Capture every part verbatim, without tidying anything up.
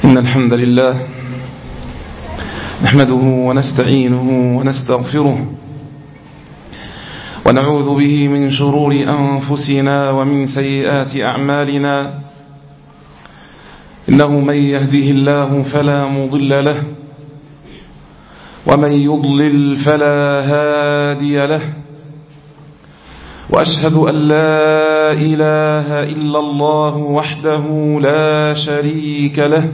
إن الحمد لله نحمده ونستعينه ونستغفره ونعوذ به من شرور أنفسنا ومن سيئات أعمالنا. إنه من يهده الله فلا مضل له ومن يضلل فلا هادي له، وأشهد أن لا إله إلا الله وحده لا شريك له،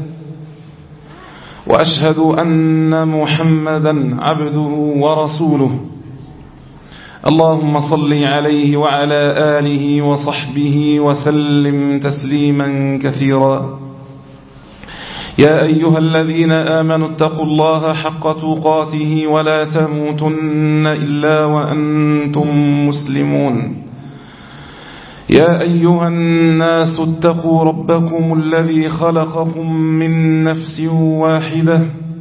وأشهد أن محمدا عبده ورسوله. اللهم صل عليه وعلى آله وصحبه وسلم تسليما كثيرا. يا أيها الذين آمنوا اتقوا الله حق تقاته ولا تموتن إلا وأنتم مسلمون. يا أيها الناس اتقوا ربكم الذي خلقكم من نفس واحدة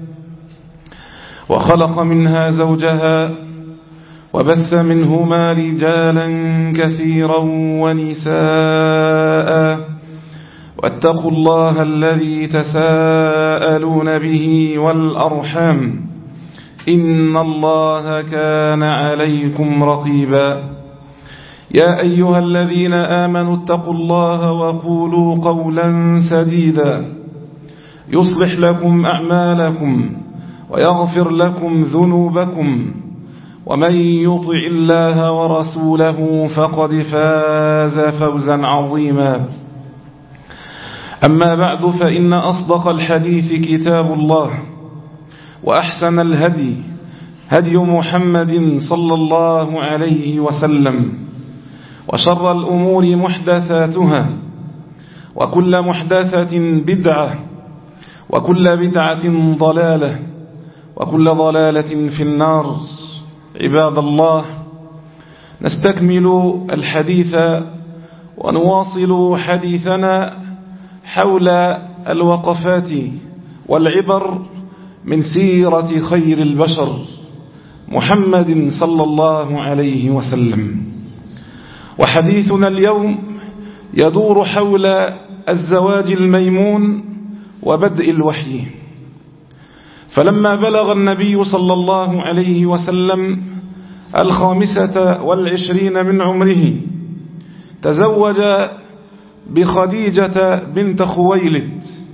وخلق منها زوجها وبث منهما رجالا كثيرا ونساء، واتقوا الله الذي تساءلون به والأرحام إن الله كان عليكم رقيبا. يا أيها الذين آمنوا اتقوا الله وقولوا قولا سديدا يصلح لكم أعمالكم ويغفر لكم ذنوبكم، ومن يطع الله ورسوله فقد فاز فوزا عظيما. أما بعد، فإن أصدق الحديث كتاب الله، وأحسن الهدي هدي محمد صلى الله عليه وسلم، وشر الأمور محدثاتها، وكل محدثة بدعة، وكل بدعة ضلالة، وكل ضلالة في النار. عباد الله، نستكمل الحديث ونواصل حديثنا حول الوقفات والعبر من سيرة خير البشر محمد صلى الله عليه وسلم. وحديثنا اليوم يدور حول الزواج الميمون وبدء الوحي. فلما بلغ النبي صلى الله عليه وسلم الخامسة والعشرين من عمره تزوج بخديجة بنت خويلد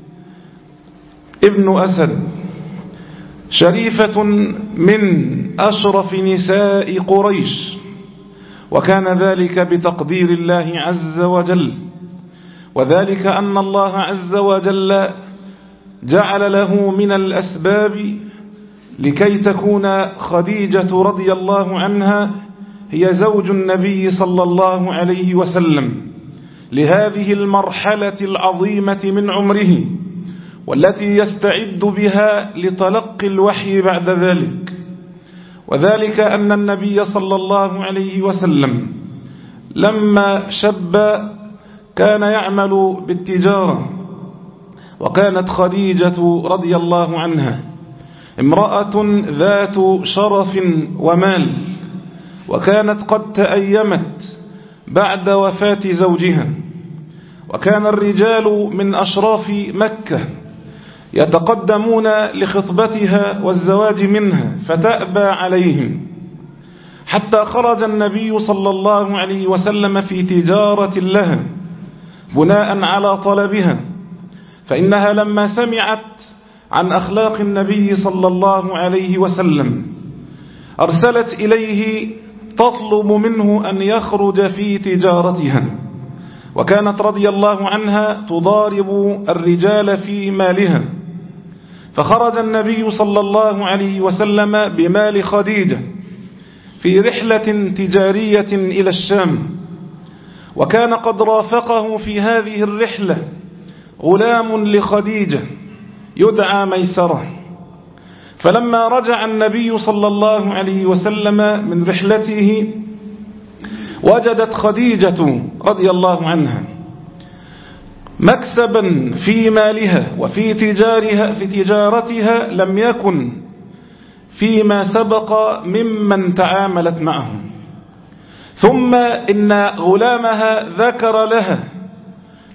ابن أسد، شريفة من أشرف نساء قريش، وكان ذلك بتقدير الله عز وجل، وذلك أن الله عز وجل جعل له من الأسباب لكي تكون خديجة رضي الله عنها هي زوج النبي صلى الله عليه وسلم لهذه المرحلة العظيمة من عمره، والتي يستعد بها لتلقي الوحي بعد ذلك. وذلك أن النبي صلى الله عليه وسلم لما شب كان يعمل بالتجارة، وكانت خديجة رضي الله عنها امرأة ذات شرف ومال، وكانت قد تأيمت بعد وفاة زوجها، وكان الرجال من أشراف مكة يتقدمون لخطبتها والزواج منها فتأبى عليهم، حتى خرج النبي صلى الله عليه وسلم في تجارة لها بناء على طلبها، فإنها لما سمعت عن أخلاق النبي صلى الله عليه وسلم أرسلت إليه تطلب منه أن يخرج في تجارتها، وكانت رضي الله عنها تضارب الرجال في مالها. فخرج النبي صلى الله عليه وسلم بمال خديجة في رحلة تجارية إلى الشام، وكان قد رافقه في هذه الرحلة غلام لخديجة يدعى ميسرة. فلما رجع النبي صلى الله عليه وسلم من رحلته وجدت خديجة رضي الله عنها مكسبا في مالها وفي تجارها في تجارتها لم يكن فيما سبق ممن تعاملت معه. ثم إن غلامها ذكر لها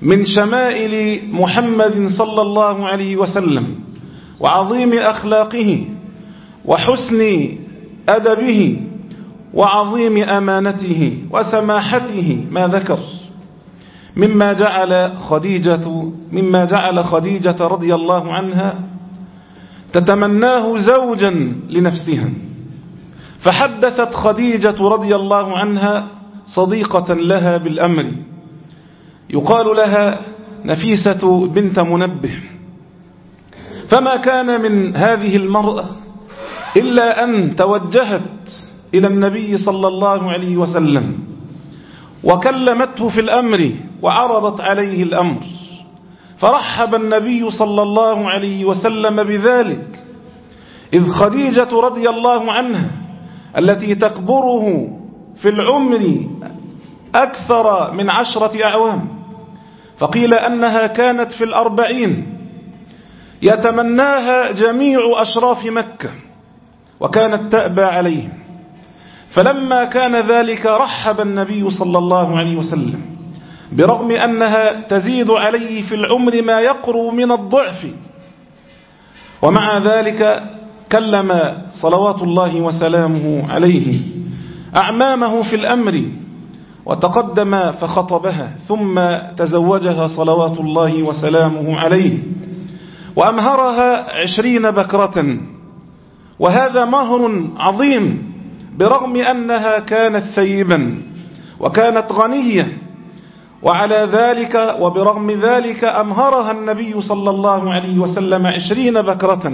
من شمائل محمد صلى الله عليه وسلم وعظيم أخلاقه وحسن أدبه وعظيم أمانته وسماحته ما ذكر مما جعل خديجة مما جعل خديجة رضي الله عنها تتمناه زوجا لنفسها، فحدثت خديجة رضي الله عنها صديقة لها بالأمر يقال لها نفيسة بنت منبه، فما كان من هذه المرأة إلا أن توجهت إلى النبي صلى الله عليه وسلم وكلمته في الأمر وعرضت عليه الأمر، فرحب النبي صلى الله عليه وسلم بذلك، إذ خديجة رضي الله عنها التي تكبره في العمر أكثر من عشرة أعوام، فقيل أنها كانت في الأربعين، يتمناها جميع أشراف مكة وكانت تأبى عليهم، فلما كان ذلك رحب النبي صلى الله عليه وسلم برغم أنها تزيد عليه في العمر ما يقرب من الضعف، ومع ذلك كلم صلوات الله وسلامه عليه أعمامه في الأمر وتقدم فخطبها ثم تزوجها صلوات الله وسلامه عليه وأمهرها عشرين بكرة، وهذا مهر عظيم برغم أنها كانت ثيبا وكانت غنية، وعلى ذلك وبرغم ذلك أمهرها النبي صلى الله عليه وسلم عشرين بكرة.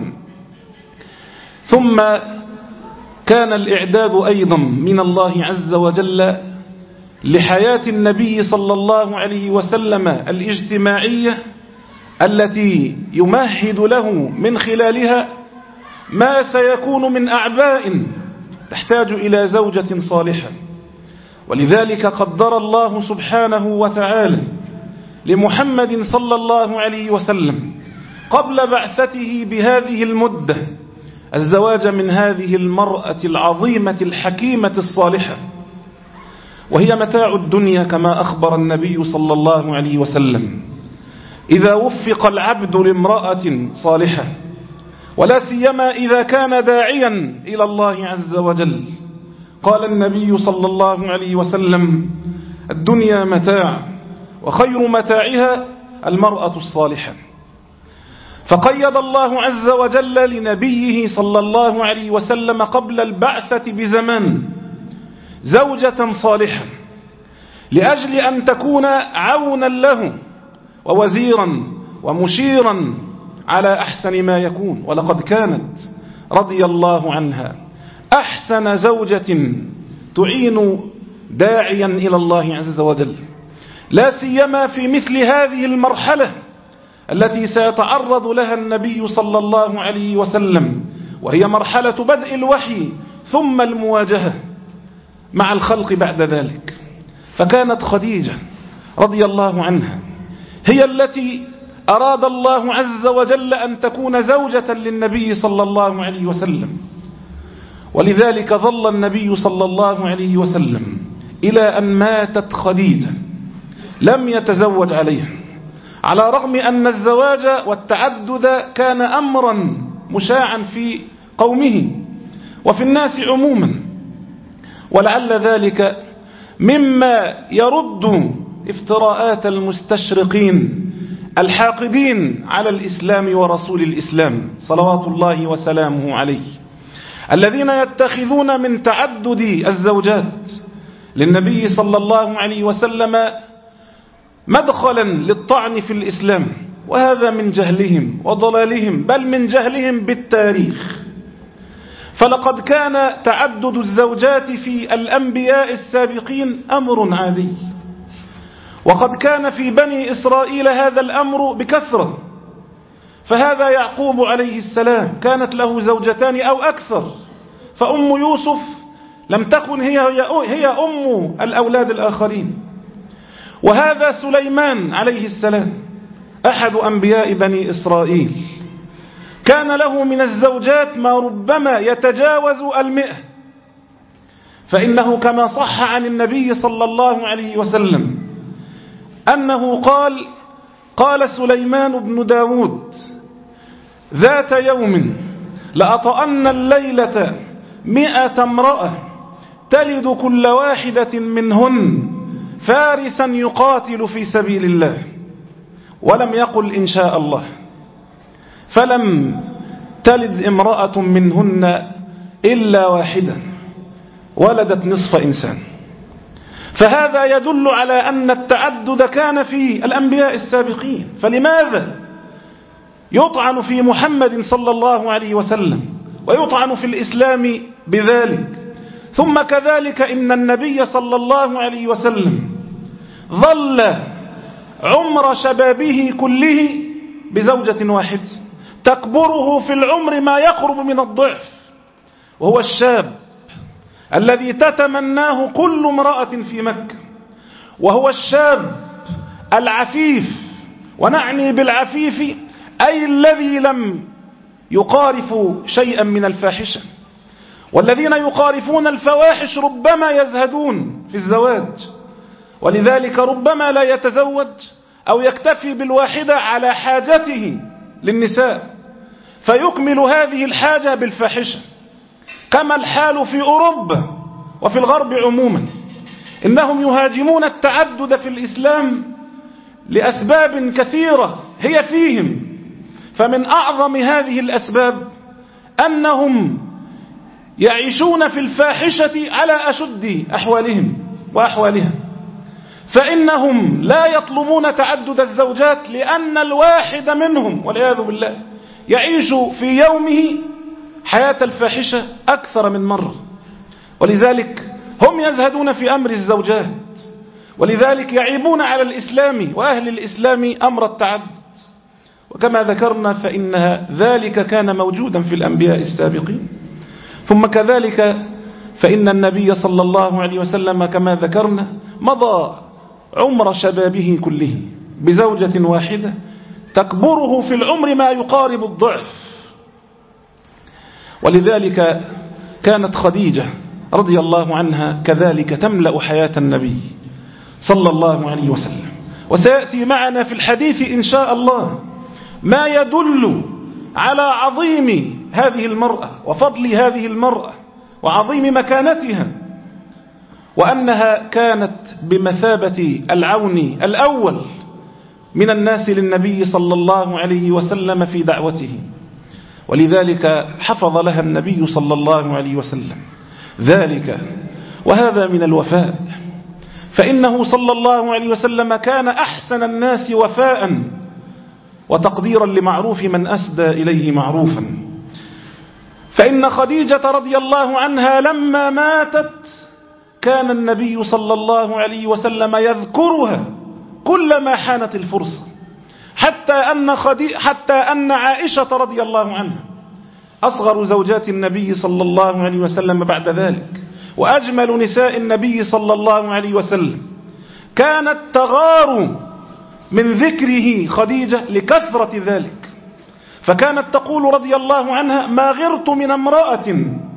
ثم كان الإعداد أيضا من الله عز وجل لحياة النبي صلى الله عليه وسلم الاجتماعية التي يمهد له من خلالها ما سيكون من أعباء تحتاج إلى زوجة صالحة، ولذلك قدر الله سبحانه وتعالى لمحمد صلى الله عليه وسلم قبل بعثته بهذه المدة الزواج من هذه المرأة العظيمة الحكيمة الصالحة، وهي متاع الدنيا كما أخبر النبي صلى الله عليه وسلم إذا وفق العبد لامرأة صالحة، ولا سيما إذا كان داعيا إلى الله عز وجل. قال النبي صلى الله عليه وسلم الدنيا متاع وخير متاعها المرأة الصالحة، فقيد الله عز وجل لنبيه صلى الله عليه وسلم قبل البعثة بزمان زوجة صالحة لأجل أن تكون عونا له ووزيرا ومشيرا على أحسن ما يكون، ولقد كانت رضي الله عنها أحسن زوجة تعين داعيا إلى الله عز وجل، لا سيما في مثل هذه المرحلة التي سيتعرض لها النبي صلى الله عليه وسلم، وهي مرحلة بدء الوحي ثم المواجهة مع الخلق بعد ذلك. فكانت خديجة رضي الله عنها هي التي أراد الله عز وجل أن تكون زوجة للنبي صلى الله عليه وسلم، ولذلك ظل النبي صلى الله عليه وسلم إلى أن ماتت خديجة لم يتزوج عليها، على رغم أن الزواج والتعدد كان أمرا مشاعا في قومه وفي الناس عموما، ولعل ذلك مما يرد افتراءات المستشرقين الحاقدين على الإسلام ورسول الإسلام صلوات الله وسلامه عليه، الذين يتخذون من تعدد الزوجات للنبي صلى الله عليه وسلم مدخلا للطعن في الإسلام، وهذا من جهلهم وضلالهم، بل من جهلهم بالتاريخ. فلقد كان تعدد الزوجات في الأنبياء السابقين أمر عادي، وقد كان في بني إسرائيل هذا الأمر بكثرة، فهذا يعقوب عليه السلام كانت له زوجتان أو أكثر، فأم يوسف لم تكن هي, هي أم الأولاد الآخرين، وهذا سليمان عليه السلام أحد أنبياء بني إسرائيل كان له من الزوجات ما ربما يتجاوز المئة، فإنه كما صح عن النبي صلى الله عليه وسلم أنه قال قال سليمان بن داود ذات يوم لأطأن الليلة مئة امرأة تلد كل واحدة منهن فارسا يقاتل في سبيل الله، ولم يقل إن شاء الله، فلم تلد امرأة منهن إلا واحدة ولدت نصف إنسان. فهذا يدل على أن التعدد كان في الأنبياء السابقين، فلماذا يطعن في محمد صلى الله عليه وسلم ويطعن في الإسلام بذلك؟ ثم كذلك إن النبي صلى الله عليه وسلم ظل عمر شبابه كله بزوجة واحدة تكبره في العمر ما يقرب من الضعف، وهو الشاب الذي تتمناه كل امرأة في مكة، وهو الشاب العفيف، ونعني بالعفيف أي الذي لم يقارف شيئا من الفاحشة، والذين يقارفون الفواحش ربما يزهدون في الزواج، ولذلك ربما لا يتزوج أو يكتفي بالواحدة على حاجته للنساء فيكمل هذه الحاجة بالفاحشة، كما الحال في أوروبا وفي الغرب عموما. إنهم يهاجمون التعدد في الإسلام لأسباب كثيرة هي فيهم، فمن أعظم هذه الأسباب أنهم يعيشون في الفاحشة على أشد أحوالهم وأحوالها، فإنهم لا يطلبون تعدد الزوجات لأن الواحد منهم والعياذ بالله يعيش في يومه حياة الفاحشة أكثر من مرة، ولذلك هم يزهدون في أمر الزوجات، ولذلك يعيبون على الإسلام وأهل الإسلام أمر التعدد. وكما ذكرنا فإن ذلك كان موجودا في الأنبياء السابقين. ثم كذلك فإن النبي صلى الله عليه وسلم كما ذكرنا مضى عمر شبابه كله بزوجة واحدة تكبره في العمر ما يقارب الضعف. ولذلك كانت خديجة رضي الله عنها كذلك تملأ حياة النبي صلى الله عليه وسلم. وسيأتي معنا في الحديث إن شاء الله ما يدل على عظيم هذه المرأة وفضل هذه المرأة وعظيم مكانتها، وأنها كانت بمثابة العون الأول من الناس للنبي صلى الله عليه وسلم في دعوته، ولذلك حفظ لها النبي صلى الله عليه وسلم ذلك. وهذا من الوفاء، فإنه صلى الله عليه وسلم كان أحسن الناس وفاء وتقديرا لمعروف من أسدى إليه معروفا. فإن خديجة رضي الله عنها لما ماتت كان النبي صلى الله عليه وسلم يذكرها كلما حانت الفرصة، حتى أن, حتى أن عائشة رضي الله عنها أصغر زوجات النبي صلى الله عليه وسلم بعد ذلك وأجمل نساء النبي صلى الله عليه وسلم كانت تغار من ذكره خديجة لكثرة ذلك، فكانت تقول رضي الله عنها ما غرت من امرأة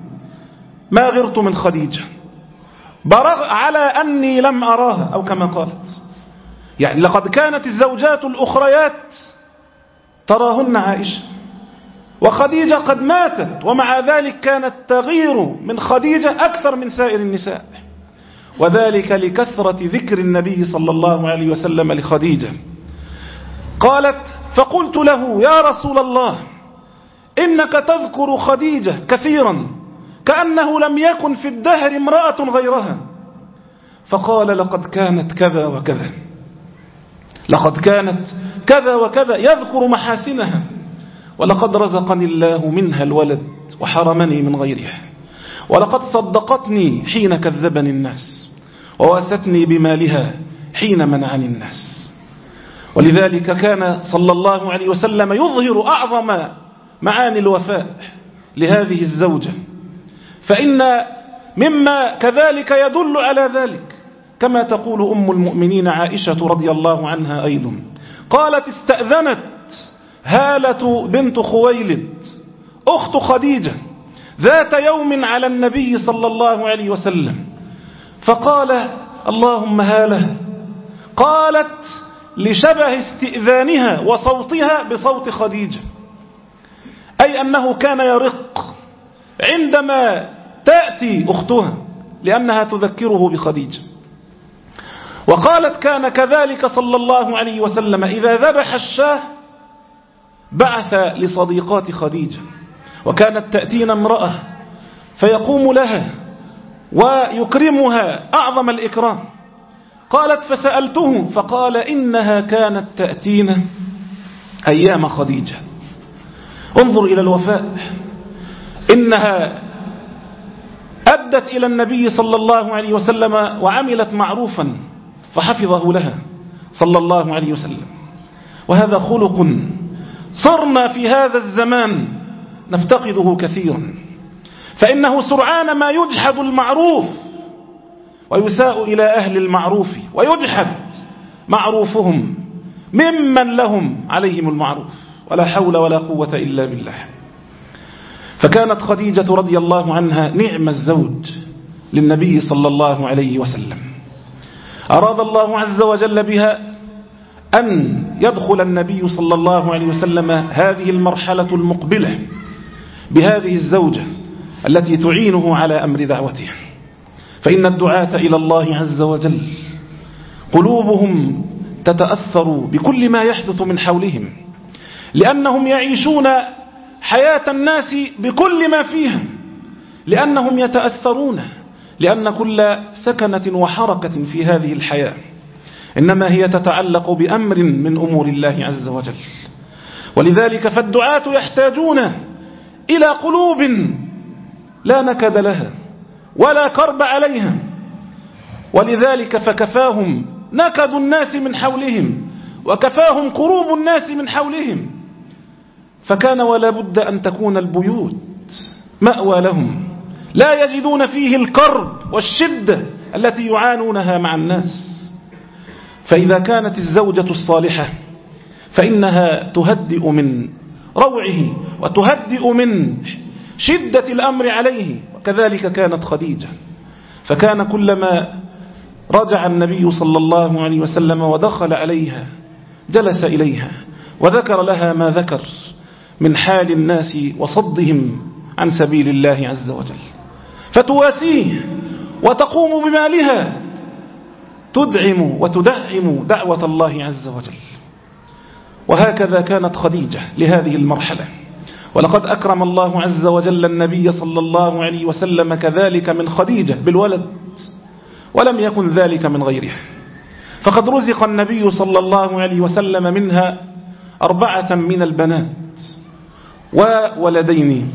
ما غرت من خديجة برغ على أني لم أراها، أو كما قالت، يعني لقد كانت الزوجات الأخريات تراهن عائشة وخديجة قد ماتت، ومع ذلك كانت تغير من خديجة أكثر من سائر النساء، وذلك لكثرة ذكر النبي صلى الله عليه وسلم لخديجة. قالت فقلت له يا رسول الله إنك تذكر خديجة كثيرا كأنه لم يكن في الدهر امرأة غيرها، فقال لقد كانت كذا وكذا، لقد كانت كذا وكذا، يذكر محاسنها، ولقد رزقني الله منها الولد وحرمني من غيرها، ولقد صدقتني حين كذبني الناس وواستني بمالها حين منعني الناس. ولذلك كان صلى الله عليه وسلم يظهر أعظم معاني الوفاء لهذه الزوجة. فإن مما كذلك يدل على ذلك كما تقول أم المؤمنين عائشة رضي الله عنها أيضا، قالت استأذنت هالة بنت خويلد أخت خديجة ذات يوم على النبي صلى الله عليه وسلم، فقال اللهم هالة، قالت لشبه استئذانها وصوتها بصوت خديجة، أي أنه كان يرق عندما تأتي أختها لأنها تذكره بخديجة. وقالت كان كذلك صلى الله عليه وسلم إذا ذبح الشاه بعث لصديقات خديجة، وكانت تأتينا امرأة فيقوم لها ويكرمها أعظم الإكرام. قالت فسألته فقال إنها كانت تأتينا أيام خديجة. انظر إلى الوفاء، إنها أدت إلى النبي صلى الله عليه وسلم وعملت معروفا فحفظه لها صلى الله عليه وسلم. وهذا خلق صرنا في هذا الزمان نفتقده كثيرا، فإنه سرعان ما يجحد المعروف ويساء إلى أهل المعروف ويجحد معروفهم ممن لهم عليهم المعروف، ولا حول ولا قوة إلا بالله. فكانت خديجة رضي الله عنها نعم الزوج للنبي صلى الله عليه وسلم. أراد الله عز وجل بها أن يدخل النبي صلى الله عليه وسلم هذه المرحلة المقبلة بهذه الزوجة التي تعينه على أمر دعوته. فإن الدعاة إلى الله عز وجل قلوبهم تتأثر بكل ما يحدث من حولهم، لأنهم يعيشون حياة الناس بكل ما فيها، لأنهم يتأثرون، لأن كل سكنة وحركة في هذه الحياة إنما هي تتعلق بأمر من أمور الله عز وجل. ولذلك فالدعاة يحتاجون إلى قلوب لا نكد لها ولا كرب عليها، ولذلك فكفاهم نكد الناس من حولهم وكفاهم كروب الناس من حولهم، فكان ولا بد أن تكون البيوت مأوى لهم لا يجدون فيه الكرب والشدة التي يعانونها مع الناس. فإذا كانت الزوجة الصالحة فإنها تهدئ من روعه وتهدئ من شدة الأمر عليه، وكذلك كانت خديجة. فكان كلما رجع النبي صلى الله عليه وسلم ودخل عليها جلس إليها وذكر لها ما ذكر من حال الناس وصدهم عن سبيل الله عز وجل، فتواسيه وتقوم بمالها تدعم وتدعم دعوة الله عز وجل. وهكذا كانت خديجة لهذه المرحلة. ولقد أكرم الله عز وجل النبي صلى الله عليه وسلم كذلك من خديجة بالولد، ولم يكن ذلك من غيرها، فقد رزق النبي صلى الله عليه وسلم منها أربعة من البنات وولدين.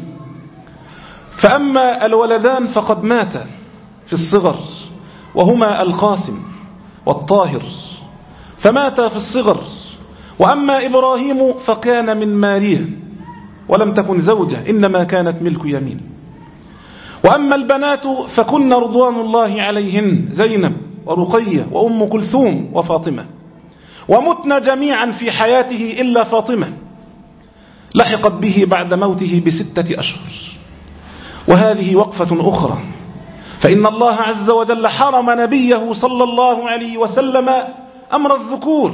فأما الولدان فقد ماتا في الصغر، وهما القاسم والطاهر، فماتا في الصغر. وأما إبراهيم فكان من ماريا ولم تكن زوجة، إنما كانت ملك يمين. وأما البنات فكن رضوان الله عليهن زينب ورقية وأم كلثوم وفاطمة، ومتن جميعا في حياته إلا فاطمة لحقت به بعد موته بستة أشهر. وهذه وقفة أخرى، فإن الله عز وجل حرم نبيه صلى الله عليه وسلم أمر الذكور،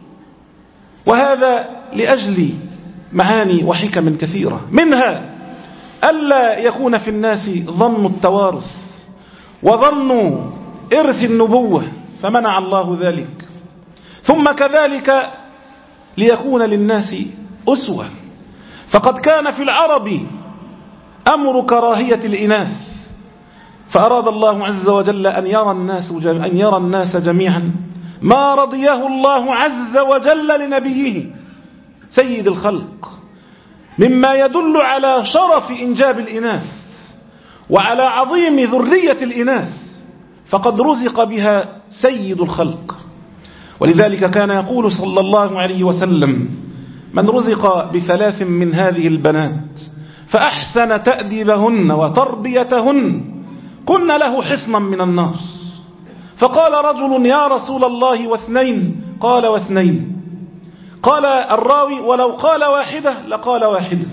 وهذا لأجل معاني وحكم كثيرة، منها ألا يكون في الناس ظن التوارث وظن إرث النبوة، فمنع الله ذلك. ثم كذلك ليكون للناس أسوة، فقد كان في العرب أمر كراهية الإناث، فأراد الله عز وجل أن يرى الناس أن يرى الناس جميعا ما رضيه الله عز وجل لنبيه سيد الخلق، مما يدل على شرف إنجاب الإناث وعلى عظيم ذرية الإناث، فقد رزق بها سيد الخلق. ولذلك كان يقول صلى الله عليه وسلم: من رزق بثلاث من هذه البنات فأحسن تأديبهن وتربيتهن كن له حصنا من النار. فقال رجل: يا رسول الله واثنين؟ قال: واثنين. قال الراوي: ولو قال واحدة لقال واحدة.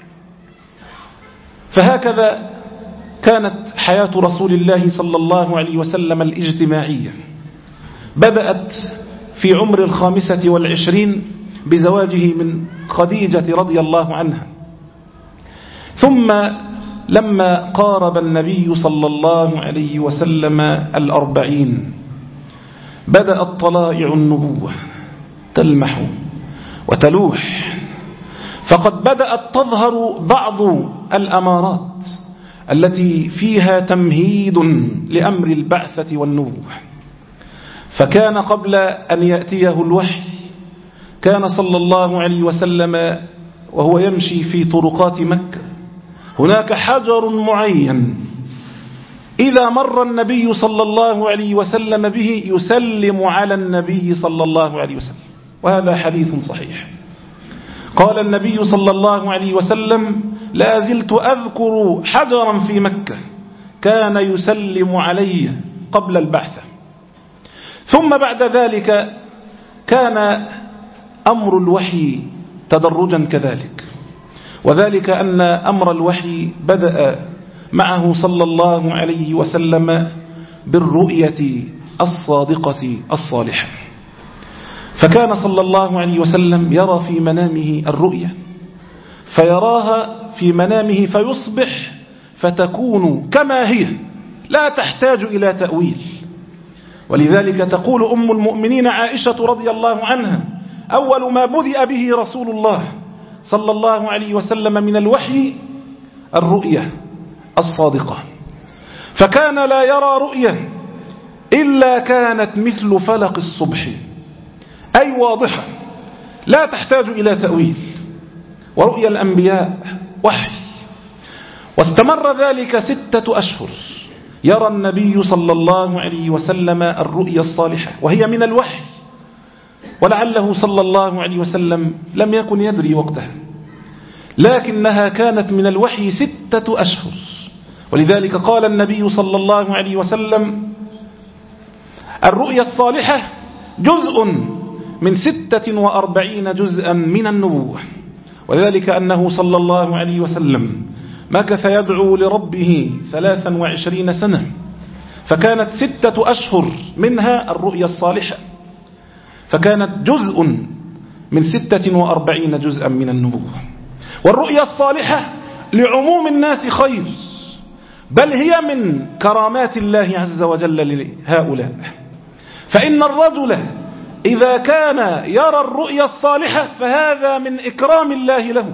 فهكذا كانت حياة رسول الله صلى الله عليه وسلم الاجتماعية، بدأت في عمر الخامسة والعشرين بزواجه من خديجة رضي الله عنها. ثم لما قارب النبي صلى الله عليه وسلم الأربعين بدأت طلائع النبوة تلمح وتلوح، فقد بدأت تظهر بعض الأمارات التي فيها تمهيد لأمر البعثة والنبوة. فكان قبل أن يأتيه الوحي كان صلى الله عليه وسلم وهو يمشي في طرقات مكة هناك حجر معين إذا مر النبي صلى الله عليه وسلم به يسلم على النبي صلى الله عليه وسلم، وهذا حديث صحيح. قال النبي صلى الله عليه وسلم: لا زلت أذكر حجرا في مكة كان يسلم علي قبل البعثة. ثم بعد ذلك كان أمر الوحي تدرجا كذلك، وذلك أن أمر الوحي بدأ معه صلى الله عليه وسلم بالرؤية الصادقة الصالحة. فكان صلى الله عليه وسلم يرى في منامه الرؤية فيراها في منامه فيصبح فتكون كما هي لا تحتاج إلى تأويل. ولذلك تقول أم المؤمنين عائشة رضي الله عنها: أول ما بدأ به رسول الله صلى الله عليه وسلم من الوحي الرؤية الصادقة، فكان لا يرى رؤية إلا كانت مثل فلق الصبح، أي واضحة لا تحتاج إلى تأويل. ورؤيا الأنبياء وحي، واستمر ذلك ستة أشهر يرى النبي صلى الله عليه وسلم الرؤيا الصالحة وهي من الوحي، ولعله صلى الله عليه وسلم لم يكن يدري وقتها، لكنها كانت من الوحي ستة أشهر. ولذلك قال النبي صلى الله عليه وسلم: الرؤيا الصالحة جزء من ستة وأربعين جزءا من النبوة. وذلك أنه صلى الله عليه وسلم مكث يدعو لربه ثلاثا وعشرين سنة، فكانت ستة أشهر منها الرؤيا الصالحة، فكانت جزء من ستة وأربعين جزءا من النبوة. والرؤيا الصالحة لعموم الناس خير، بل هي من كرامات الله عز وجل لهؤلاء. فإن الرجل إذا كان يرى الرؤيا الصالحة فهذا من إكرام الله له،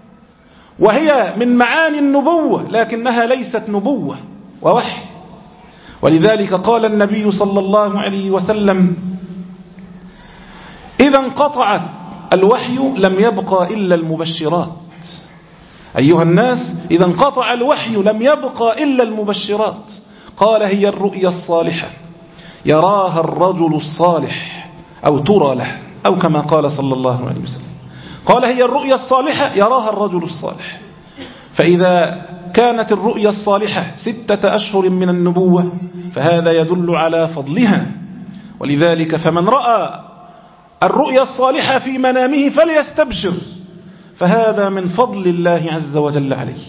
وهي من معاني النبوة لكنها ليست نبوة ووحي. ولذلك قال النبي صلى الله عليه وسلم: إذا انقطعت الوحي لم يبقى إلا المبشرات. أيها الناس، إذا انقطع الوحي لم يبقى إلا المبشرات. قال: هي الرؤيا الصالحة يراها الرجل الصالح أو ترى له، أو كما قال صلى الله عليه وسلم. قال: هي الرؤيا الصالحة يراها الرجل الصالح. فإذا كانت الرؤيا الصالحة ستة أشهر من النبوة فهذا يدل على فضلها. ولذلك فمن رأى الرؤيا الصالحة في منامه فليستبشر، فهذا من فضل الله عز وجل عليه.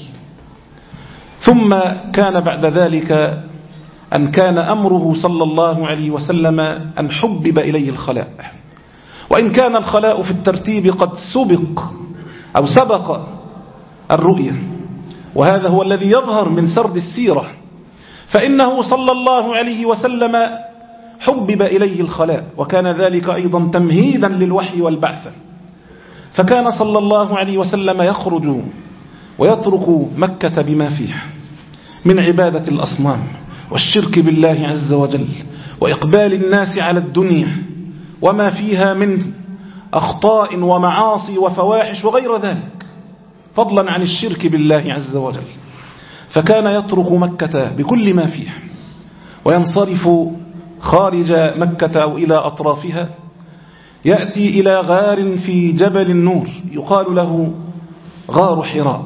ثم كان بعد ذلك أن كان أمره صلى الله عليه وسلم أن حبب إليه الخلاء، وإن كان الخلاء في الترتيب قد سبق أو سبق الرؤيا، وهذا هو الذي يظهر من سرد السيرة. فإنه صلى الله عليه وسلم حبب إليه الخلاء، وكان ذلك أيضا تمهيدا للوحي والبعثة. فكان صلى الله عليه وسلم يخرج ويترك مكة بما فيها من عبادة الأصنام والشرك بالله عز وجل وإقبال الناس على الدنيا وما فيها من أخطاء ومعاصي وفواحش وغير ذلك، فضلا عن الشرك بالله عز وجل. فكان يترك مكة بكل ما فيها وينصرف خارج مكة أو إلى أطرافها، يأتي إلى غار في جبل النور يقال له غار حراء،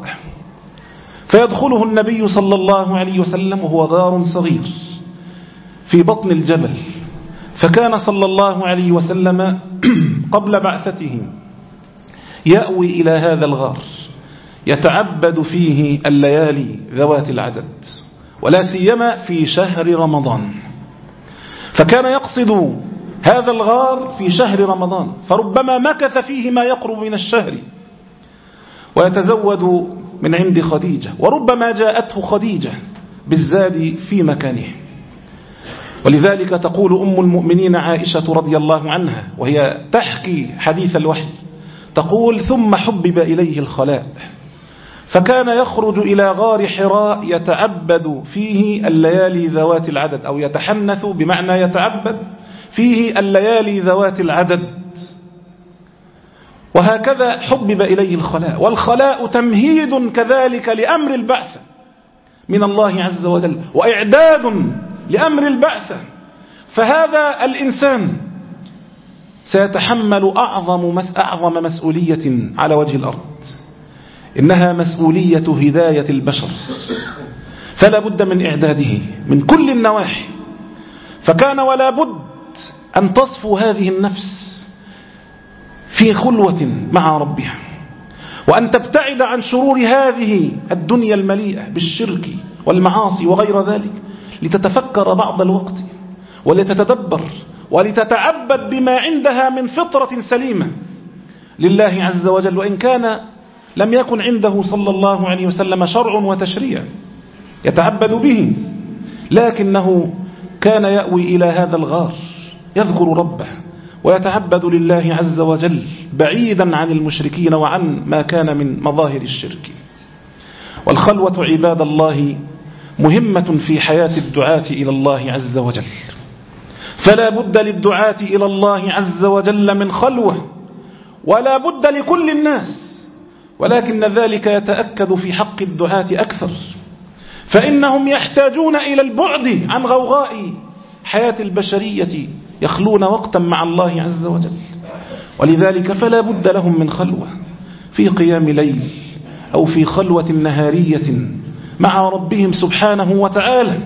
فيدخله النبي صلى الله عليه وسلم وهو غار صغير في بطن الجبل. فكان صلى الله عليه وسلم قبل بعثته يأوي إلى هذا الغار يتعبد فيه الليالي ذوات العدد، ولا سيما في شهر رمضان. فكان يقصد هذا الغار في شهر رمضان، فربما مكث فيه ما يقرب من الشهر ويتزود من عند خديجة، وربما جاءته خديجة بالزاد في مكانه. ولذلك تقول أم المؤمنين عائشة رضي الله عنها وهي تحكي حديث الوحي، تقول: ثم حبب إليه الخلاء، فكان يخرج إلى غار حراء يتعبد فيه الليالي ذوات العدد، أو يتحنث بمعنى يتعبد فيه الليالي ذوات العدد. وهكذا حبب إليه الخلاء، والخلاء تمهيد كذلك لأمر البعث من الله عز وجل، وإعداد لأمر البعث. فهذا الإنسان سيتحمل أعظم أعظم مسؤولية على وجه الأرض، إنها مسؤولية هداية البشر، فلا بد من إعداده من كل النواحي. فكان ولا بد أن تصفو هذه النفس في خلوة مع ربها، وأن تبتعد عن شرور هذه الدنيا المليئة بالشرك والمعاصي وغير ذلك، لتتفكر بعض الوقت ولتتدبر ولتتعبد بما عندها من فطرة سليمة لله عز وجل، وإن كان لم يكن عنده صلى الله عليه وسلم شرع وتشريع يتعبد به، لكنه كان يأوي إلى هذا الغار يذكر ربه ويتعبد لله عز وجل بعيدا عن المشركين وعن ما كان من مظاهر الشرك. والخلوة عباد الله مهمة في حياة الدعاة إلى الله عز وجل، فلا بد للدعاة إلى الله عز وجل من خلوة، ولا بد لكل الناس، ولكن ذلك يتأكد في حق الدعاة أكثر، فإنهم يحتاجون إلى البعد عن غوغاء حياة البشرية، يخلون وقتا مع الله عز وجل. ولذلك فلا بد لهم من خلوة في قيام ليل أو في خلوة نهارية مع ربهم سبحانه وتعالى.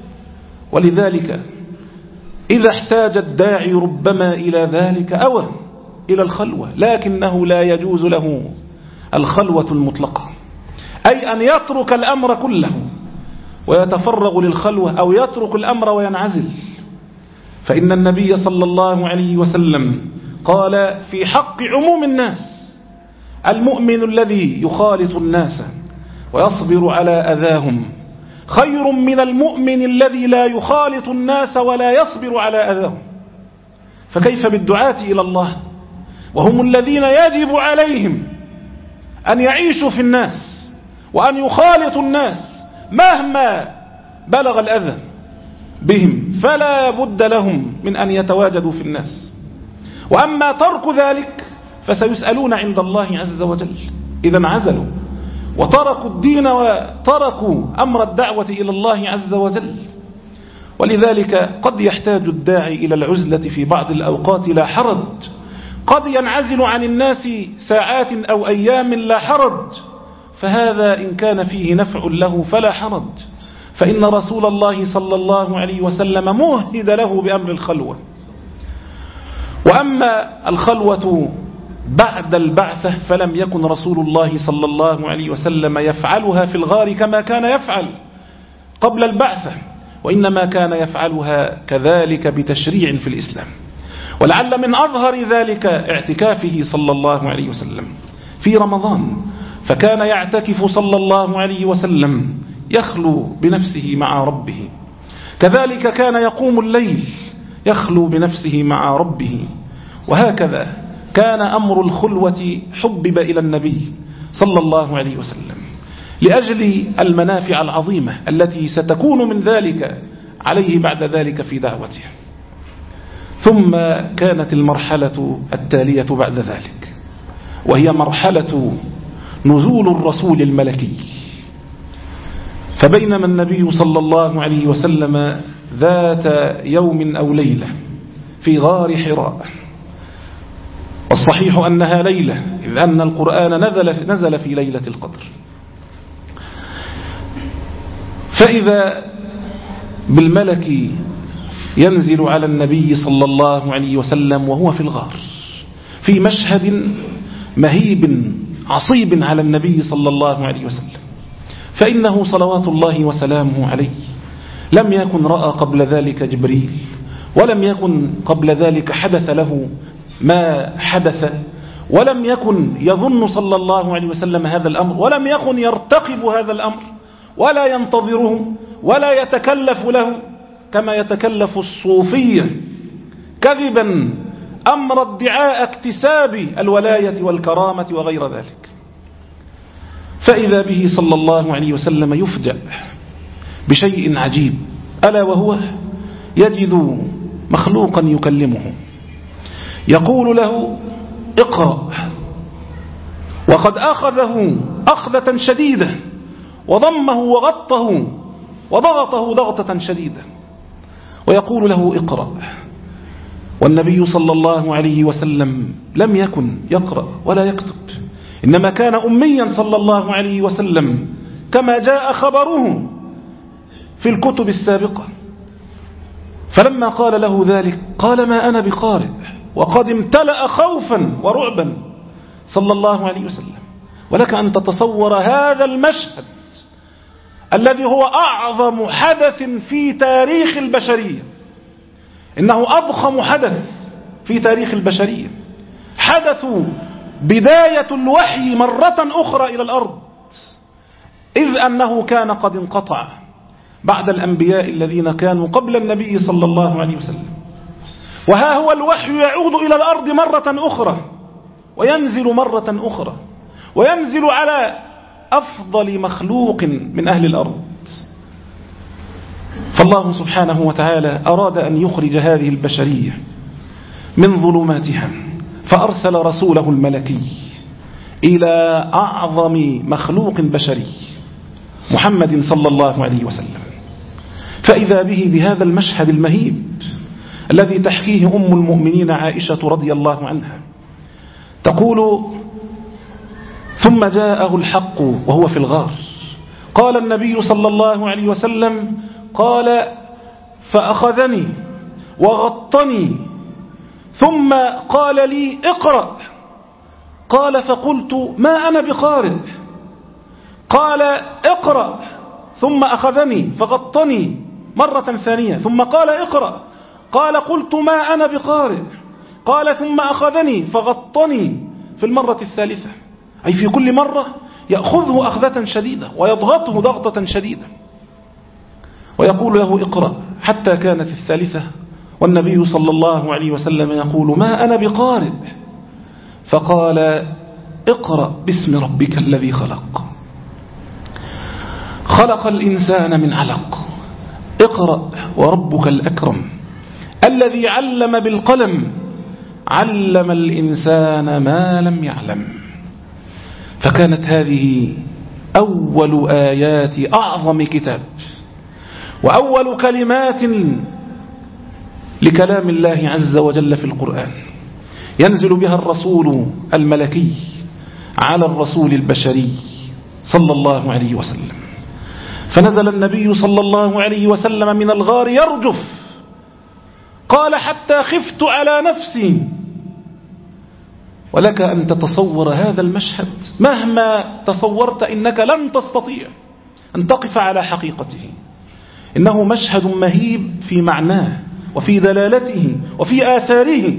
ولذلك إذا احتاج الداعي ربما إلى ذلك أوى إلى الخلوة، لكنه لا يجوز له الخلوة المطلقة، أي أن يترك الأمر كله ويتفرغ للخلوة، أو يترك الأمر وينعزل. فإن النبي صلى الله عليه وسلم قال في حق عموم الناس: المؤمن الذي يخالط الناس ويصبر على أذاهم خير من المؤمن الذي لا يخالط الناس ولا يصبر على أذاهم. فكيف بالدعاة إلى الله وهم الذين يجب عليهم أن يعيشوا في الناس وأن يخالطوا الناس مهما بلغ الأذى بهم، فلا بد لهم من أن يتواجدوا في الناس. وأما ترك ذلك فسيسألون عند الله عز وجل إذا انعزلوا وتركوا الدين وتركوا أمر الدعوة إلى الله عز وجل. ولذلك قد يحتاج الداعي إلى العزلة في بعض الأوقات، لا حرج، قد ينعزل عن الناس ساعات أو أيام، لا حرج، فهذا إن كان فيه نفع له فلا حرج، فإن رسول الله صلى الله عليه وسلم مهد له بأمر الخلوة. وأما الخلوة بعد البعثة فلم يكن رسول الله صلى الله عليه وسلم يفعلها في الغار كما كان يفعل قبل البعثة، وإنما كان يفعلها كذلك بتشريع في الإسلام. ولعل من أظهر ذلك اعتكافه صلى الله عليه وسلم في رمضان، فكان يعتكف صلى الله عليه وسلم يخلو بنفسه مع ربه، كذلك كان يقوم الليل يخلو بنفسه مع ربه. وهكذا كان أمر الخلوة حبب إلى النبي صلى الله عليه وسلم لأجل المنافع العظيمة التي ستكون من ذلك عليه بعد ذلك في دعوته. ثم كانت المرحلة التالية بعد ذلك، وهي مرحلة نزول الرسول الملكي. فبينما النبي صلى الله عليه وسلم ذات يوم أو ليلة في غار حراء، والصحيح أنها ليلة إذ أن القرآن نزل, نزل في ليلة القدر، فإذا بالملك ينزل على النبي صلى الله عليه وسلم وهو في الغار في مشهد مهيب عصيب على النبي صلى الله عليه وسلم، فإنه صلوات الله وسلامه عليه لم يكن رأى قبل ذلك جبريل ولم يكن قبل ذلك حدث له ما حدث، ولم يكن يظن صلى الله عليه وسلم هذا الأمر، ولم يكن يرتقب هذا الأمر ولا ينتظره ولا يتكلف له كما يتكلف الصوفية كذبا أمر ادعاء اكتساب الولاية والكرامة وغير ذلك. فإذا به صلى الله عليه وسلم يفجأ بشيء عجيب، ألا وهو يجد مخلوقا يكلمه يقول له اقرأ، وقد أخذه أخذة شديدة وضمه وغطه وضغطه ضغطة شديدة ويقول له اقرأ، والنبي صلى الله عليه وسلم لم يكن يقرأ ولا يكتب، إنما كان أميا صلى الله عليه وسلم كما جاء خبره في الكتب السابقة. فلما قال له ذلك قال ما أنا بقارئ، وقد امتلأ خوفا ورعبا صلى الله عليه وسلم. ولك أن تتصور هذا المشهد الذي هو أعظم حدث في تاريخ البشرية، إنه أضخم حدث في تاريخ البشرية، حدث بداية الوحي مرة أخرى إلى الأرض، إذ أنه كان قد انقطع بعد الأنبياء الذين كانوا قبل النبي صلى الله عليه وسلم. وها هو الوحي يعود إلى الأرض مرة أخرى وينزل مرة أخرى، وينزل على أفضل مخلوق من أهل الأرض. فالله سبحانه وتعالى أراد أن يخرج هذه البشرية من ظلماتها، فأرسل رسوله الملكي إلى أعظم مخلوق بشري محمد صلى الله عليه وسلم. فإذا به بهذا المشهد المهيب الذي تحكيه أم المؤمنين عائشة رضي الله عنها، تقول ثم جاءه الحق وهو في الغار، قال النبي صلى الله عليه وسلم قال فأخذني وغطني ثم قال لي اقرأ، قال فقلت ما أنا بقارئ، قال اقرأ ثم أخذني فغطني مرة ثانية ثم قال اقرأ، قال قلت ما أنا بقارئ، قال ثم أخذني فغطني في المرة الثالثة، أي في كل مرة يأخذه أخذة شديدة ويضغطه ضغطة شديدة ويقول له اقرأ، حتى كانت الثالثة والنبي صلى الله عليه وسلم يقول ما أنا بقارئ، فقال اقرأ باسم ربك الذي خلق، خلق الإنسان من علق، اقرأ وربك الأكرم الذي علم بالقلم علم الإنسان ما لم يعلم. فكانت هذه أول آيات أعظم كتاب وأول كلمات لكلام الله عز وجل في القرآن، ينزل بها الرسول الملكي على الرسول البشري صلى الله عليه وسلم. فنزل النبي صلى الله عليه وسلم من الغار يرجف، قال حتى خفت على نفسي. ولك أن تتصور هذا المشهد مهما تصورت إنك لن تستطيع أن تقف على حقيقته، إنه مشهد مهيب في معناه وفي دلالته وفي آثاره.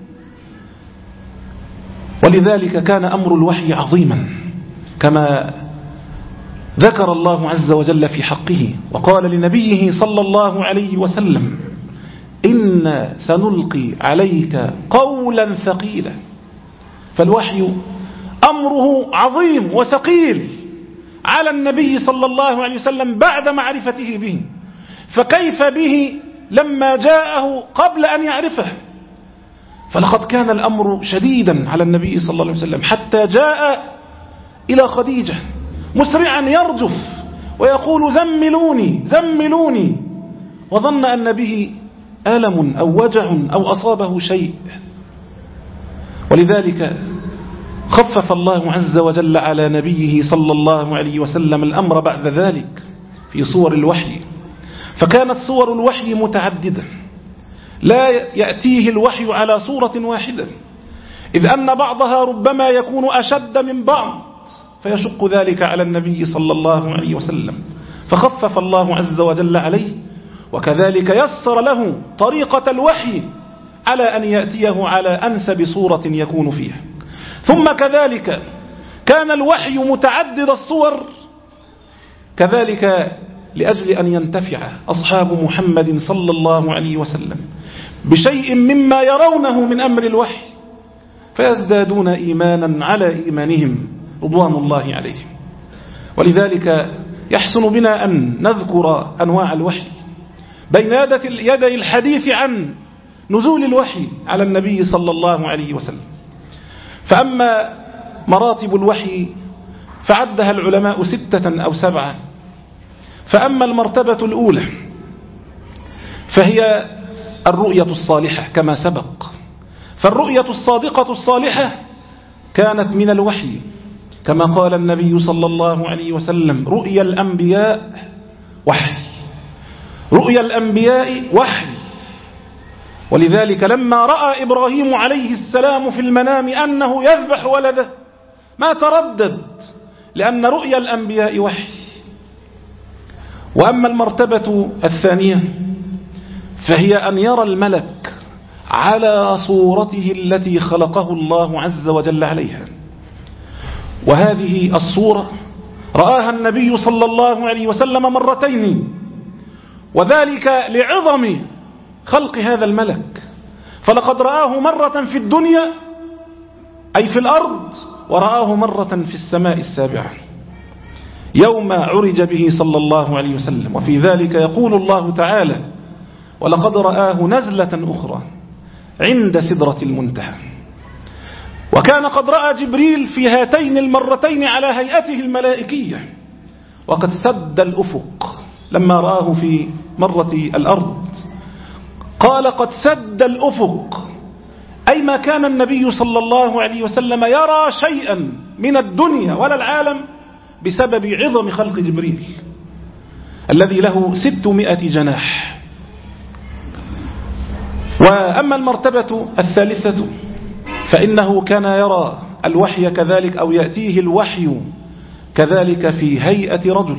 ولذلك كان أمر الوحي عظيما كما ذكر الله عز وجل في حقه، وقال لنبيه صلى الله عليه وسلم إن سنلقي عليك قولا ثقيلا. فالوحي أمره عظيم وثقيل على النبي صلى الله عليه وسلم بعد معرفته به، فكيف به لما جاءه قبل أن يعرفه؟ فلقد كان الأمر شديدا على النبي صلى الله عليه وسلم حتى جاء إلى خديجة مسرعا يرجف ويقول زملوني زملوني، وظن أن به ألم أو وجع أو أصابه شيء. ولذلك خفف الله عز وجل على نبيه صلى الله عليه وسلم الأمر بعد ذلك في صور الوحي، فكانت صور الوحي متعددة، لا يأتيه الوحي على صورة واحدة، إذ أن بعضها ربما يكون أشد من بعض فيشق ذلك على النبي صلى الله عليه وسلم، فخفف الله عز وجل عليه وكذلك يسر له طريقة الوحي على أن يأتيه على أنسب صورة يكون فيها. ثم كذلك كان الوحي متعدد الصور كذلك لأجل أن ينتفع أصحاب محمد صلى الله عليه وسلم بشيء مما يرونه من أمر الوحي فيزدادون إيمانا على إيمانهم رضوان الله عليهم. ولذلك يحسن بنا أن نذكر أنواع الوحي بين يدي الحديث عن نزول الوحي على النبي صلى الله عليه وسلم. فأما مراتب الوحي فعدها العلماء ستة أو سبعة. فأما المرتبة الأولى فهي الرؤية الصالحة كما سبق. فالرؤية الصادقة الصالحة كانت من الوحي كما قال النبي صلى الله عليه وسلم: رؤيا الأنبياء وحي، رؤيا الأنبياء وحي. ولذلك لما رأى إبراهيم عليه السلام في المنام أنه يذبح ولده ما تردد، لأن رؤيا الأنبياء وحي. وأما المرتبة الثانية فهي أن يرى الملك على صورته التي خلقه الله عز وجل عليها. وهذه الصورة رآها النبي صلى الله عليه وسلم مرتين، وذلك لعظم خلق هذا الملك. فلقد رآه مرة في الدنيا أي في الأرض، ورآه مرة في السماء السابعة يوم عرج به صلى الله عليه وسلم. وفي ذلك يقول الله تعالى: ولقد رآه نزلة أخرى عند سدرة المنتهى. وكان قد رأى جبريل في هاتين المرتين على هيئته الملائكية، وقد سد الأفق لما رآه في مرة الأرض. قال: قد سد الأفق، أي ما كان النبي صلى الله عليه وسلم يرى شيئا من الدنيا ولا العالم بسبب عظم خلق جبريل الذي له ستمائة جناح. وأما المرتبة الثالثة فإنه كان يرى الوحي كذلك، أو يأتيه الوحي كذلك في هيئة رجل،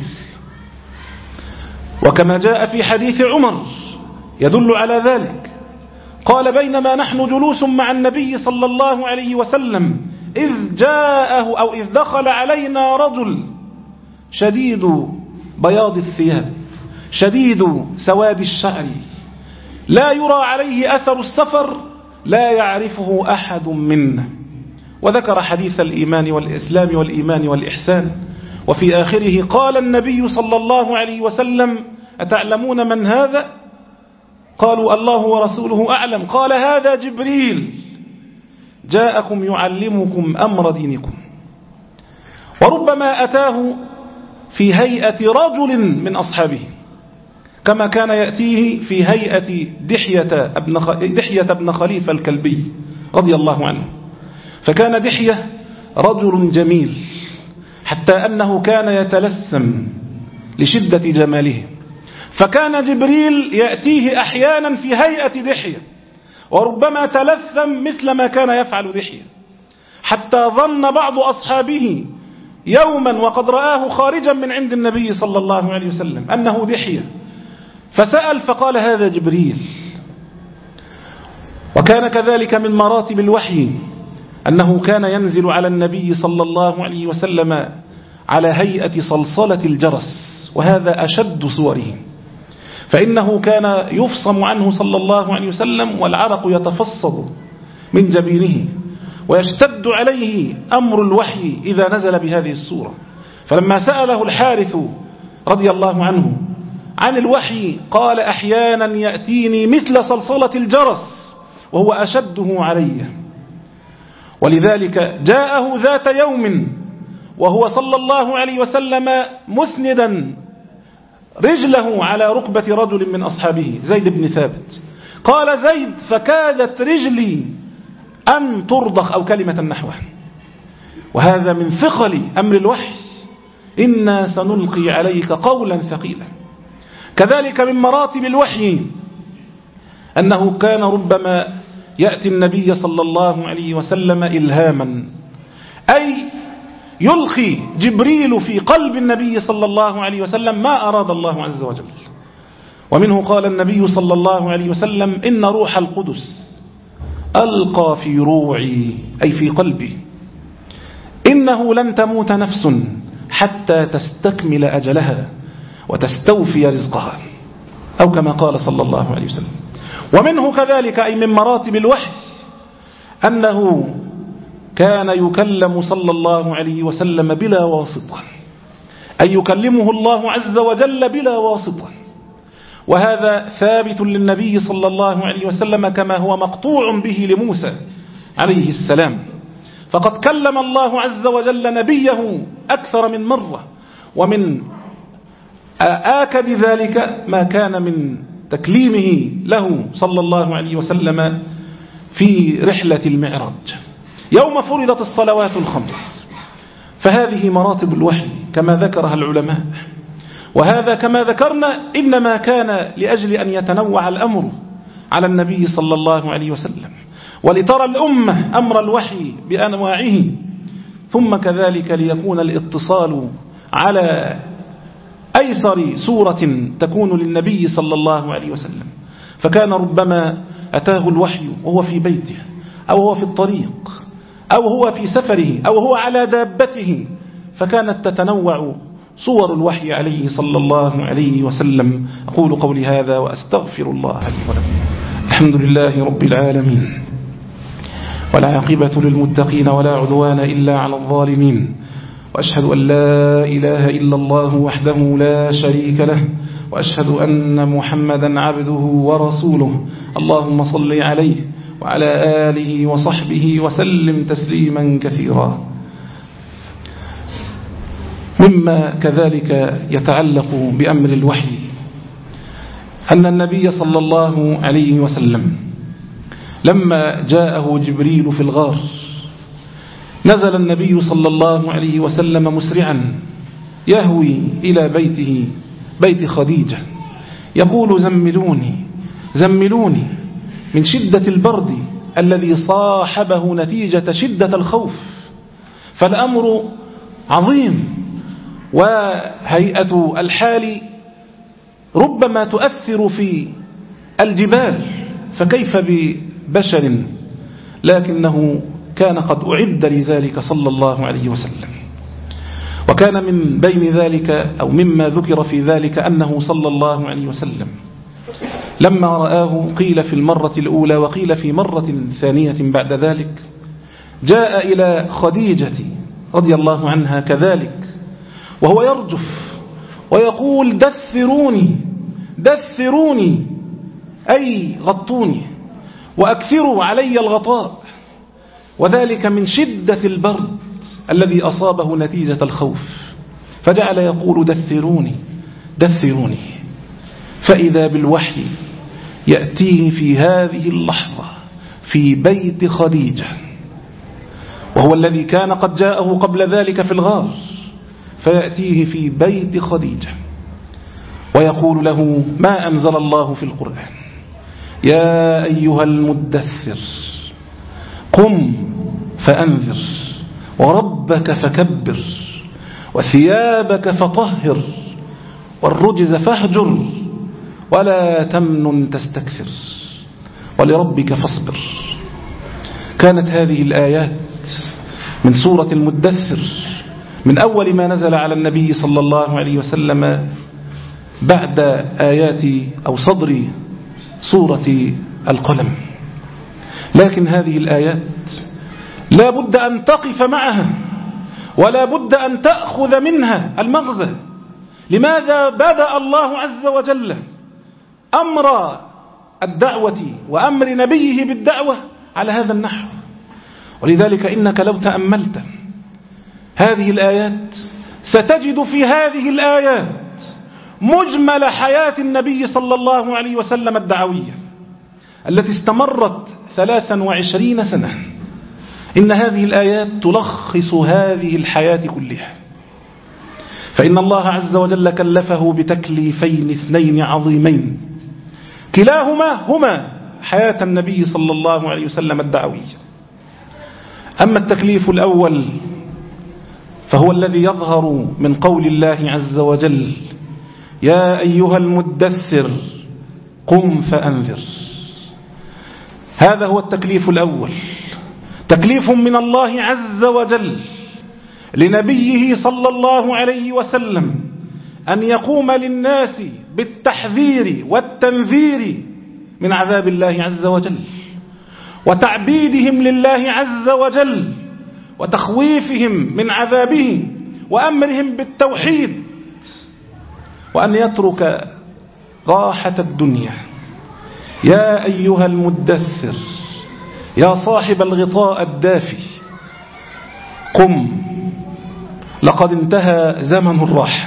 وكما جاء في حديث عمر يدل على ذلك. قال: بينما نحن جلوس مع النبي صلى الله عليه وسلم إذ جاءه أو إذ دخل علينا رجل شديد بياض الثياب شديد سواد الشعر لا يرى عليه أثر السفر لا يعرفه أحد منا. وذكر حديث الإيمان والإسلام والإيمان والإحسان. وفي آخره قال النبي صلى الله عليه وسلم: أتعلمون من هذا؟ قالوا: الله ورسوله أعلم. قال: هذا جبريل جاءكم يعلمكم أمر دينكم. وربما أتاه في هيئة رجل من أصحابه، كما كان يأتيه في هيئة دحية ابن دحية ابن خليفة الكلبي رضي الله عنه. فكان دحية رجل جميل حتى أنه كان يتلسم لشدة جماله، فكان جبريل يأتيه أحيانا في هيئة دحية، وربما تلثم مثل ما كان يفعل دحية، حتى ظن بعض أصحابه يوما وقد رآه خارجا من عند النبي صلى الله عليه وسلم أنه دحية، فسأل فقال: هذا جبريل. وكان كذلك من مراتب الوحي أنه كان ينزل على النبي صلى الله عليه وسلم على هيئة صلصلة الجرس، وهذا أشد صوره، فإنه كان يفصم عنه صلى الله عليه وسلم والعرق يتفصد من جبينه، ويشتد عليه أمر الوحي إذا نزل بهذه الصورة. فلما سأله الحارث رضي الله عنه عن الوحي قال: أحيانا يأتيني مثل صلصلة الجرس وهو أشده علي. ولذلك جاءه ذات يوم وهو صلى الله عليه وسلم مسندا رجله على ركبة رجل من أصحابه زيد بن ثابت. قال زيد: فكادت رجلي أن ترضخ، أو كلمة نحوه. وهذا من ثقل أمر الوحي: إنا سنلقي عليك قولا ثقيلا. كذلك من مراتب الوحي أنه كان ربما يأتي النبي صلى الله عليه وسلم إلهاما، أي يلقي جبريل في قلب النبي صلى الله عليه وسلم ما أراد الله عز وجل. ومنه قال النبي صلى الله عليه وسلم: إن روح القدس ألقى في روعي، أي في قلبي، إنه لن تموت نفس حتى تستكمل أجلها وتستوفي رزقها، أو كما قال صلى الله عليه وسلم. ومنه كذلك، أي من مراتب الوحي، أنه كان يكلم صلى الله عليه وسلم بلا واسطة، أي يكلمه الله عز وجل بلا واسطة، وهذا ثابت للنبي صلى الله عليه وسلم كما هو مقطوع به لموسى عليه السلام، فقد كلم الله عز وجل نبيه أكثر من مرة. ومن آكد ذلك ما كان من تكليمه له صلى الله عليه وسلم في رحلة المعراج يوم فرضت الصلوات الخمس. فهذه مراتب الوحي كما ذكرها العلماء، وهذا كما ذكرنا إنما كان لأجل أن يتنوع الأمر على النبي صلى الله عليه وسلم، ولترى الأمة أمر الوحي بأنواعه، ثم كذلك ليكون الاتصال على أيسر سورة تكون للنبي صلى الله عليه وسلم. فكان ربما أتاه الوحي وهو في بيته، أو هو في الطريق، أو هو في سفره، أو هو على دابته، فكانت تتنوع صور الوحي عليه صلى الله عليه وسلم. أقول قولي هذا وأستغفر الله لي ولكم. الحمد لله رب العالمين، والعاقبة للمتقين ولا عدوان إلا على الظالمين، وأشهد أن لا إله إلا الله وحده لا شريك له، وأشهد أن محمدا عبده ورسوله. اللهم صل عليه وعلى آله وصحبه وسلم تسليما كثيرا. مما كذلك يتعلق بأمر الوحي أن النبي صلى الله عليه وسلم لما جاءه جبريل في الغار، نزل النبي صلى الله عليه وسلم مسرعا يهوي إلى بيته، بيت خديجة، يقول: زملوني زملوني، من شدة البرد الذي صاحبه نتيجة شدة الخوف. فالأمر عظيم، وهيئة الحال ربما تؤثر في الجبال، فكيف ببشر؟ لكنه كان قد أعد لذلك صلى الله عليه وسلم. وكان من بين ذلك أو مما ذكر في ذلك أنه صلى الله عليه وسلم لما رآه، قيل في المرة الأولى وقيل في مرة ثانية بعد ذلك، جاء إلى خديجة رضي الله عنها كذلك وهو يرجف ويقول: دثروني دثروني، أي غطوني وأكثروا علي الغطاء، وذلك من شدة البرد الذي أصابه نتيجة الخوف. فجعل يقول: دثروني دثروني. فإذا بالوحي يأتيه في هذه اللحظة في بيت خديجة، وهو الذي كان قد جاءه قبل ذلك في الغار، فيأتيه في بيت خديجة ويقول له ما أنزل الله في القرآن: يا أيها المدثر قم فأنذر وربك فكبر وثيابك فطهر والرجز فاهجر ولا تمنن تستكثر ولربك فاصبر. كانت هذه الآيات من سورة المدثر من أول ما نزل على النبي صلى الله عليه وسلم بعد آيات أو صدر سورة القلم. لكن هذه الآيات لا بد أن تقف معها ولا بد أن تأخذ منها المغزى. لماذا بدأ الله عز وجل أمر الدعوة وأمر نبيه بالدعوة على هذا النحو؟ ولذلك إنك لو تأملت هذه الآيات ستجد في هذه الآيات مجمل حياة النبي صلى الله عليه وسلم الدعوية التي استمرت ثلاثا وعشرين سنة. إن هذه الآيات تلخص هذه الحياة كلها. فإن الله عز وجل كلفه بتكليفين اثنين عظيمين، كلاهما هما حياة النبي صلى الله عليه وسلم الدعوية. أما التكليف الأول فهو الذي يظهر من قول الله عز وجل: يا أيها المدثر قم فأنذر. هذا هو التكليف الأول، تكليف من الله عز وجل لنبيه صلى الله عليه وسلم أن يقوم للناس بالتحذير والتنذير من عذاب الله عز وجل، وتعبيدهم لله عز وجل، وتخويفهم من عذابه، وأمرهم بالتوحيد، وأن يترك راحة الدنيا. يا أيها المدثر، يا صاحب الغطاء الدافي، قم، لقد انتهى زمن الراحة.